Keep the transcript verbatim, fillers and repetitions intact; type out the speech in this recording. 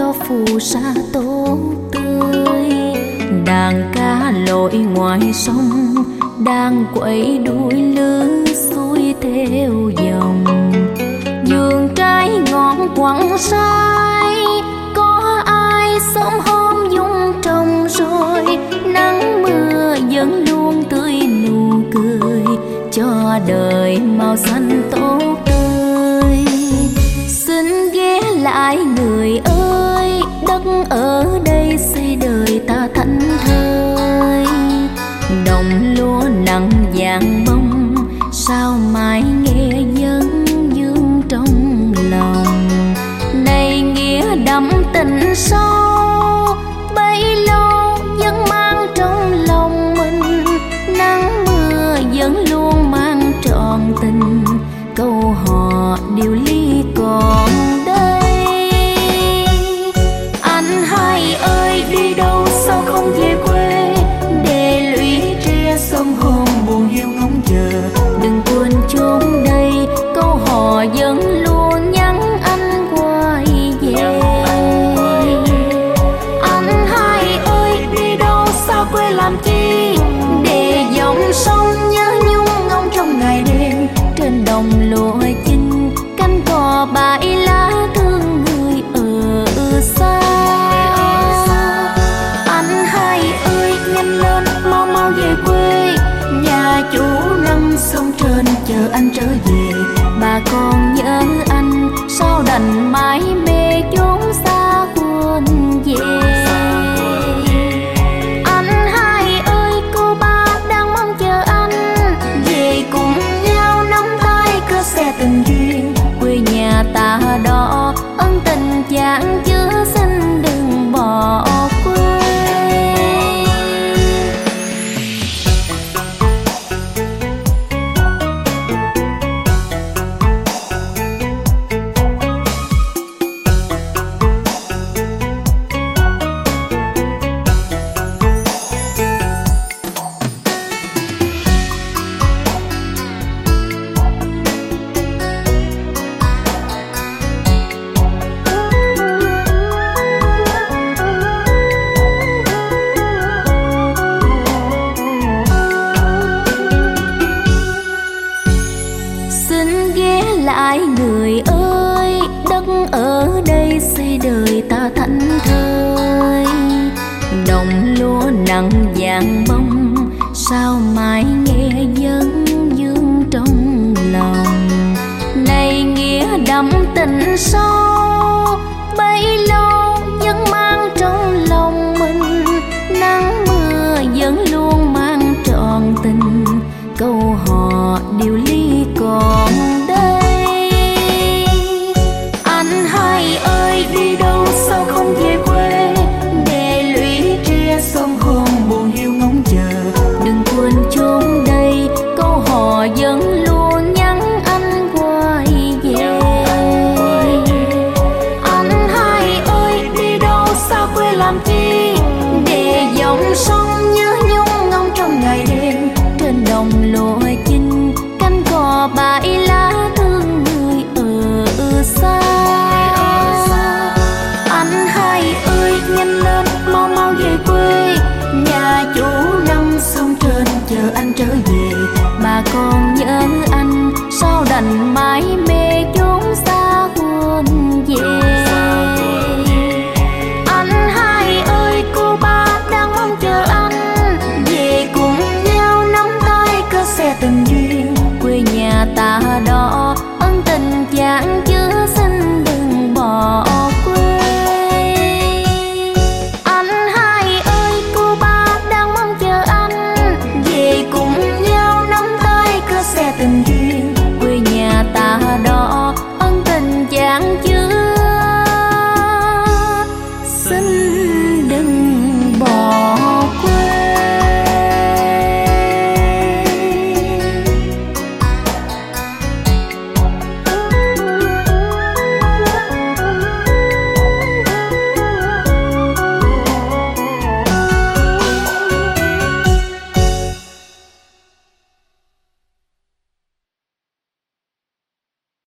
bao phù sa tốt tươi. Đàn cá lội ngoài sông đang quẩy đuôi lứa xuôi theo dòng. Vườn trái ngọn quặng sai có ai sớm hôm dung trồng rồi. Nắng mưa vẫn luôn tươi nụ cười cho đời màu xanh tốt tươi. Xin ghé lại người ơi, đất ở đây xây đời ta thảnh thơi. Đồng lúa nặng vàng bông sao mãi nghe vấn vương trong lòng. Này nghĩa đậm tình sâu bấy lâu vẫn mang trong lòng mình. Nắng mưa vẫn luôn mang trọn tình, câu hò điều ly còn đây. Anh hai ơi đi đâu sao không về quê, để lũy tre sông hồn buồn hiu ngóng chờ. Đừng quên chốn đây câu hò vẫn luôn nhắn anh quay về. Anh hai ơi đi đâu sao quê làm chi, để dòng sông nhớ nhung ngóng trong ngày đêm. Trên đồng lúa chinh cánh cò bãi lá thương người ở xa. Anh hai ơi nhanh lên mau mau về quê, nhà chủ năm sông trên chờ anh trở về. Bà con nhớ anh sao đành mãi mê chốn xa quên về. Anh hai ơi cô ba đang mong chờ anh về cùng nhau nắm tay cớ xe tình duyên. Quê nhà ta đó ân tình chẳng chứa, xin đừng bỏ quê. Xin ghé lại người ơi, đất ở đây xây đời ta thảnh thơi. Đồng lúa nặng vàng bông sao mãi nghe vấn vương trong lòng. Này nghĩa đậm tình sâu bấy lâu vẫn mang trong lòng mình. Nắng mưa vẫn luôn mang trọn tình, câu hò điều ly còn đây. Anh hai ơi đi đâu sao không về quê, để lũy tre sông hồn buồn hiu ngóng chờ. Đừng quên chốn đây câu hò vẫn luôn nhắn anh quay về. Anh hai ơi đi đâu sao quê làm chi,